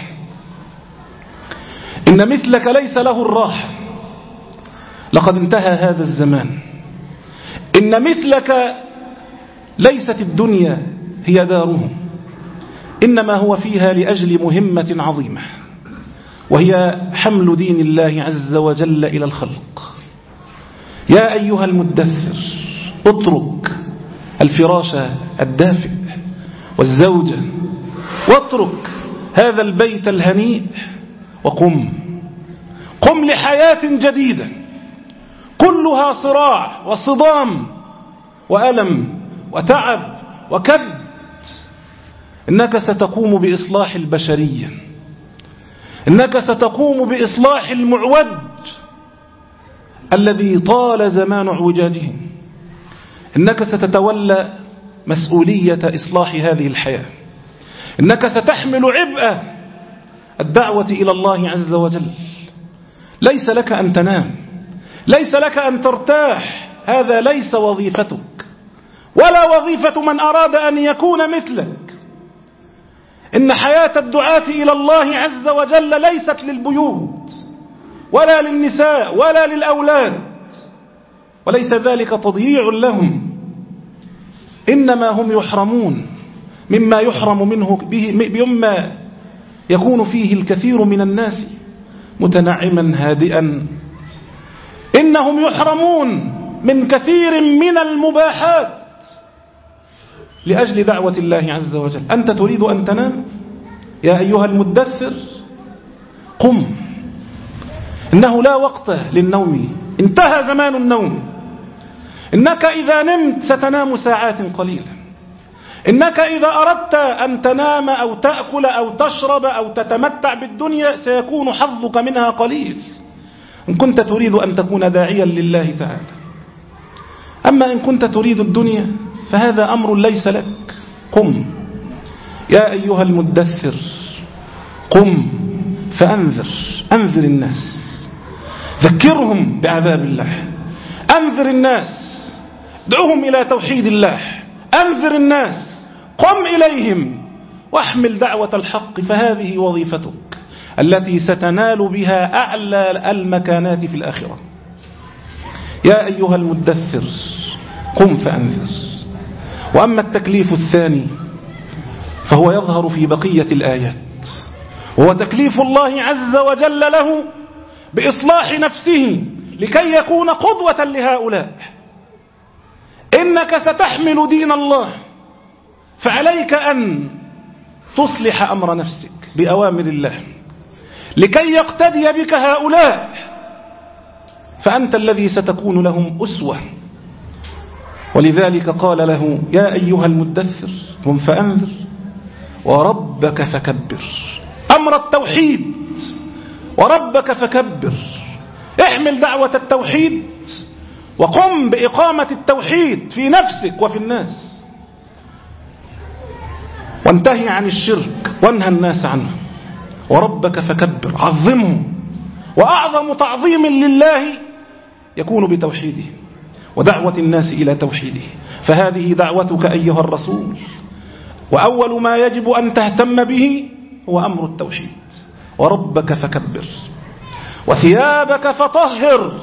إن مثلك ليس له الراحة، لقد انتهى هذا الزمان. إن مثلك ليست الدنيا هي داره، إنما هو فيها لأجل مهمة عظيمة، وهي حمل دين الله عز وجل إلى الخلق. يا أيها المدثر، اترك الفراش الدافئ والزوجة، واترك هذا البيت الهنيء، وقم قم لحياة جديدة كلها صراع وصدام وألم وتعب وكد. إنك ستقوم بإصلاح البشرية، إنك ستقوم بإصلاح المعوج الذي طال زمان اعوجاجه. إنك ستتولى مسؤولية إصلاح هذه الحياة. إنك ستحمل عبء الدعوة إلى الله عز وجل. ليس لك أن تنام، ليس لك أن ترتاح، هذا ليس وظيفتك ولا وظيفة من أراد أن يكون مثلك. إن حياة الدعاة إلى الله عز وجل ليست للبيوت ولا للنساء ولا للأولاد، وليس ذلك تضييع لهم، إنما هم يحرمون مما يحرم منه بما يكون فيه الكثير من الناس متنعما هادئا. إنهم يحرمون من كثير من المباحات لأجل دعوة الله عز وجل. أنت تريد أن تنام؟ يا أيها المدثر، قم، إنه لا وقت للنوم، انتهى زمان النوم. إنك إذا نمت ستنام ساعات قليلة. إنك إذا أردت أن تنام أو تأكل أو تشرب أو تتمتع بالدنيا سيكون حظك منها قليل إن كنت تريد أن تكون داعيا لله تعالى. أما إن كنت تريد الدنيا فهذا أمر ليس لك. قم يا أيها المدثر، قم فأنذر، أنذر الناس، ذكرهم بعذاب الله، أنذر الناس، دعوهم إلى توحيد الله، أنذر الناس، قم إليهم واحمل دعوة الحق، فهذه وظيفتك التي ستنال بها أعلى المكانات في الآخرة. يا أيها المدثر، قم فأنذر. وأما التكليف الثاني فهو يظهر في بقية الآيات، وهو تكليف الله عز وجل له بإصلاح نفسه لكي يكون قدوة لهؤلاء. إنك ستحمل دين الله، فعليك أن تصلح أمر نفسك بأوامر الله لكي يقتدي بك هؤلاء، فأنت الذي ستكون لهم أسوة. ولذلك قال له يا أيها المدثر قم فأنذر وربك فكبر. أمر التوحيد، وربك فكبر، احمل دعوة التوحيد وقم بإقامة التوحيد في نفسك وفي الناس، وانتهي عن الشرك وانهى الناس عنه. وربك فكبر، عظمه، وأعظم تعظيم لله يكون بتوحيده ودعوة الناس إلى توحيده. فهذه دعوتك أيها الرسول، وأول ما يجب أن تهتم به هو أمر التوحيد. وربك فكبر وثيابك فطهر.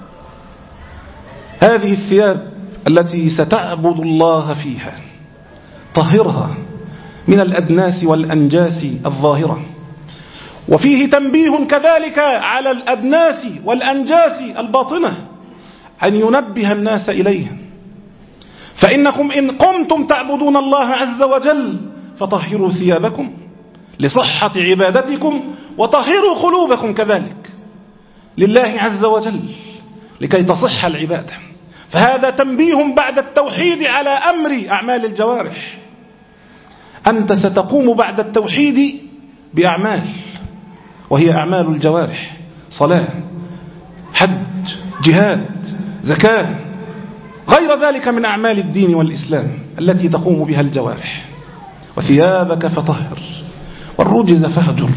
هذه الثياب التي ستعبد الله فيها طهرها من الأدناس والأنجاس الظاهرة. وفيه تنبيه كذلك على الأدناس والأنجاس الباطنة أن ينبه الناس إليها. فإنكم إن قمتم تعبدون الله عز وجل فطهروا ثيابكم لصحة عبادتكم، وطهروا قلوبكم كذلك. لله عز وجل لكي تصح العبادة. فهذا تنبيه بعد التوحيد على أمر أعمال الجوارح. أنت ستقوم بعد التوحيد بأعمال، وهي أعمال الجوارح: صلاة، حج، جهاد، زكاة، غير ذلك من أعمال الدين والإسلام التي تقوم بها الجوارح. وثيابك فطهر والرجز فاهجر.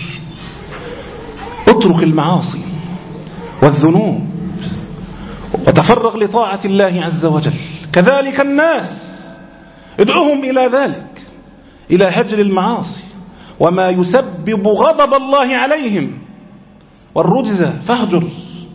اترك المعاصي والذنوب وتفرغ لطاعة الله عز وجل. كذلك الناس ادعوهم إلى ذلك، إلى هجر المعاصي وما يسبب غضب الله عليهم. والرجز فاهجر.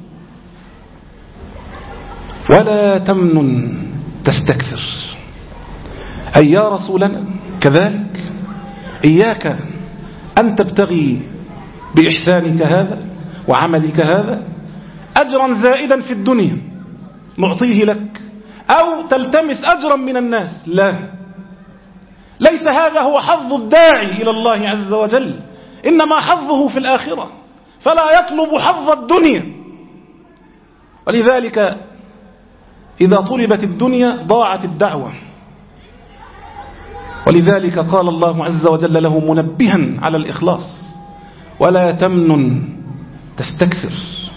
ولا تمنن تستكثر، أي يا رسولنا كذلك إياك أن تبتغي بإحسانك هذا وعملك هذا أجرا زائدا في الدنيا نعطيه لك، أو تلتمس أجرا من الناس. لا، ليس هذا هو حظ الداعي إلى الله عز وجل، إنما حظه في الآخرة، فلا يطلب حظ الدنيا. ولذلك إذا طلبت الدنيا ضاعت الدعوة. ولذلك قال الله عز وجل له منبها على الإخلاص: ولا تمنن تستكثر.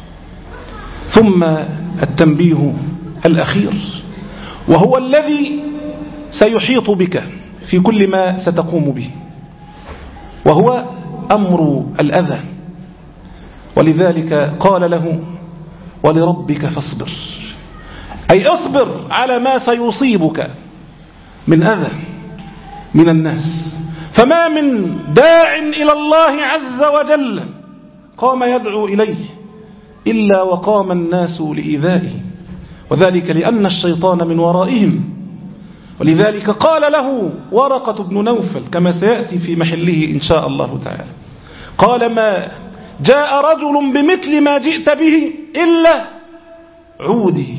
ثم التنبيه الأخير، وهو الذي سيحيط بك في كل ما ستقوم به، وهو أمر الأذى. ولذلك قال له: ولربك فاصبر، أي اصبر على ما سيصيبك من أذى من الناس. فما من داع إلى الله عز وجل قام يدعو إليه إلا وقام الناس لإيذائه، وذلك لأن الشيطان من ورائهم. ولذلك قال له ورقة بن نوفل كما سيأتي في محله إن شاء الله تعالى، قال: ما جاء رجل بمثل ما جئت به إلا عودي.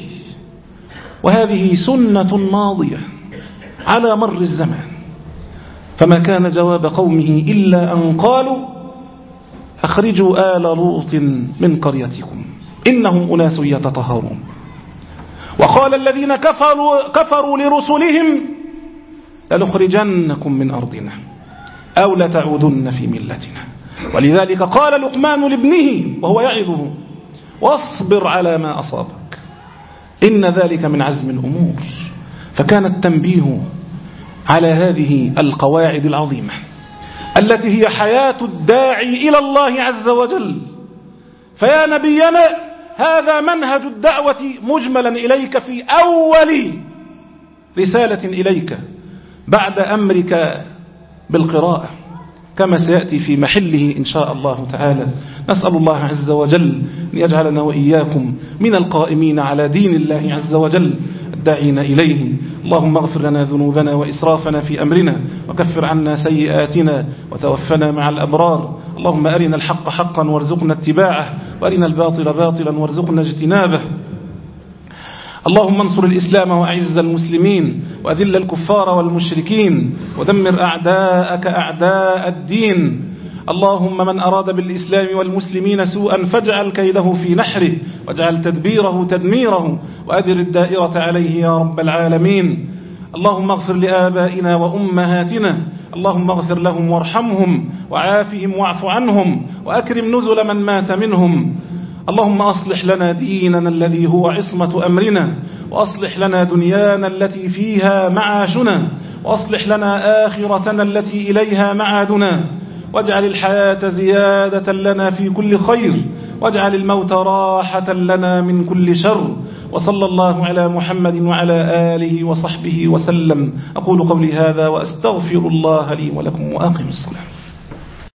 وهذه سنة ماضية على مر الزمان. فما كان جواب قومه إلا أن قالوا: أخرجوا آل لوط من قريتكم إنهم أناس يتطهرون. وقال الذين كفروا, كفروا لرسلهم: لنخرجنكم من أرضنا أو لتعودن في ملتنا. ولذلك قال لقمان لابنه وهو يعظه: واصبر على ما أصابك إن ذلك من عزم الأمور. فكان التنبيه على هذه القواعد العظيمة التي هي حياة الداعي إلى الله عز وجل. فيا نبينا هذا منهج الدعوة مجملا إليك في أول رسالة إليك بعد أمرك بالقراءة، كما سيأتي في محله إن شاء الله تعالى. نسأل الله عز وجل أن يجعلنا وإياكم من القائمين على دين الله عز وجل الداعين إليه. اللهم اغفر لنا ذنوبنا وإسرافنا في أمرنا، وكفر عنا سيئاتنا، وتوفنا مع الأبرار. اللهم أرنا الحق حقا وارزقنا اتباعه، وأرنا الباطل باطلا وارزقنا اجتنابه. اللهم انصر الإسلام وأعز المسلمين، وأذل الكفار والمشركين، ودمر أعداءك أعداء الدين. اللهم من أراد بالإسلام والمسلمين سوءا فاجعل كيده في نحره، واجعل تدبيره تدميره، وأدر الدائرة عليه يا رب العالمين. اللهم اغفر لآبائنا وأمهاتنا، اللهم اغفر لهم وارحمهم وعافهم واعف عنهم، وأكرم نزل من مات منهم. اللهم أصلح لنا ديننا الذي هو عصمة أمرنا، وأصلح لنا دنيانا التي فيها معاشنا، وأصلح لنا آخرتنا التي إليها معادنا، واجعل الحياة زيادة لنا في كل خير، واجعل الموت راحة لنا من كل شر. وصلى الله على محمد وعلى آله وصحبه وسلم. أقول قولي هذا وأستغفر الله لي ولكم وأقم الصلاة.